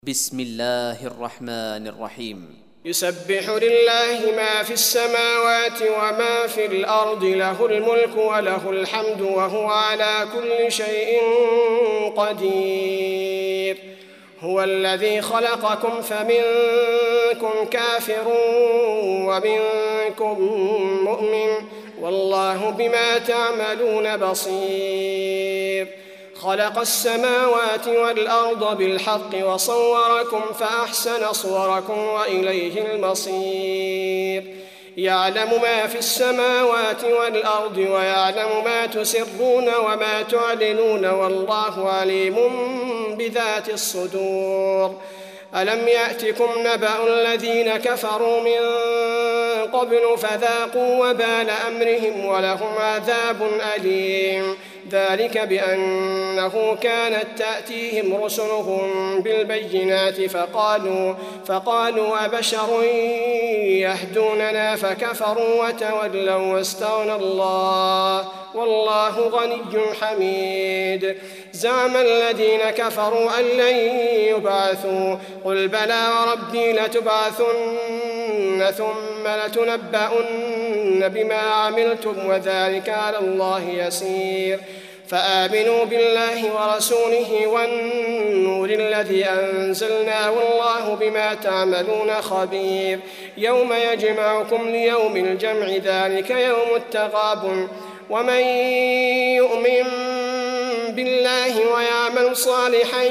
بسم الله الرحمن الرحيم يسبح لله ما في السماوات وما في الأرض له الملك وله الحمد وهو على كل شيء قدير. هو الذي خلقكم فمنكم كافر ومنكم مؤمن والله بما تعملون بصير. خلق السماوات والأرض بالحق وصوركم فأحسن صوركم وإليه المصير. يعلم ما في السماوات والأرض ويعلم ما تسرون وما تعلنون والله عليم بذات الصدور. ألم يأتكم نبأ الذين كفروا من قبل فذاقوا وبال أمرهم ولهم عذاب أليم. ذلك بأنه كانت تأتيهم رسلهم بالبينات فقالوا أبشر يهدوننا فكفروا وتولوا واستغنى الله والله غني حميد. زعم الذين كفروا أن لن يبعثوا قل بلى وربي لتبعثن ثم لتنبؤن بما عملتم وذلك على الله يسير. فآمنوا بالله ورسوله والنور الذي أنزلنا والله بما تعملون خبير. يوم يجمعكم ليوم الجمع ذلك يوم التغابن. ومن يؤمن بالله ويعمل صالحا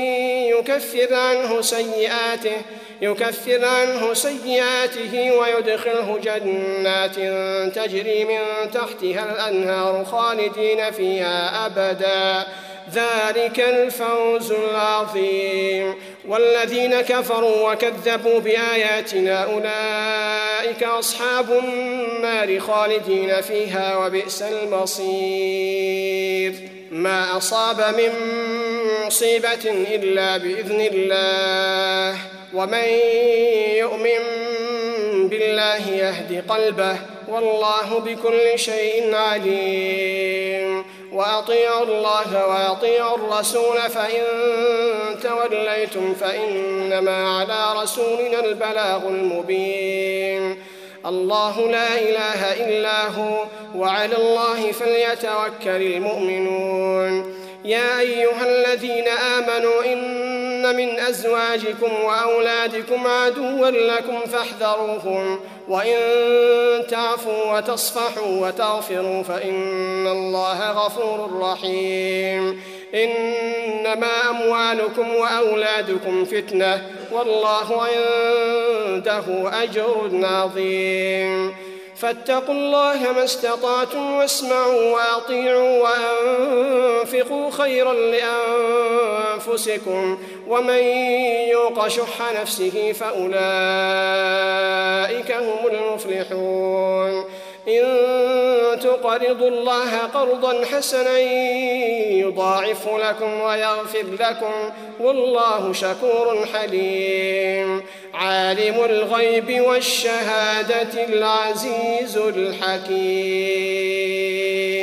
يكفر عنه سيئاته ويدخله جنات تجري من تحتها الأنهار خالدين فيها أبدا ذلك الفوز العظيم. والذين كفروا وكذبوا بآياتنا أولئك أصحاب النار خالدين فيها وبئس المصير. ما أصاب من مصيبة إلا بإذن الله ومن يؤمن بالله يهد قلبه والله بكل شيء عليم. وأطيعوا الله وأطيعوا الرسول فإن توليتم فإنما على رسولنا البلاغ المبين. الله لا إله إلا هو وعلى الله فليتوكل المؤمنون. يا أيها الذين آمنوا إن من أزواجكم وأولادكم عدوا لكم فاحذروهم وإن تعفوا وتصفحوا وتغفروا فإن الله غفور رحيم. إنما أموالكم وأولادكم فتنة والله عنده أجر عظيم. فاتقوا الله ما استطعتم واسمعوا وأطيعوا وأنفقوا خيرا لأنفسكم ومن يوق شح نفسه فأولئك هم المفلحون. إن تقرضوا الله قرضا حسنا يضاعف لكم ويغفر لكم والله شكور حليم. عالم الغيب والشهادة العزيز الحكيم.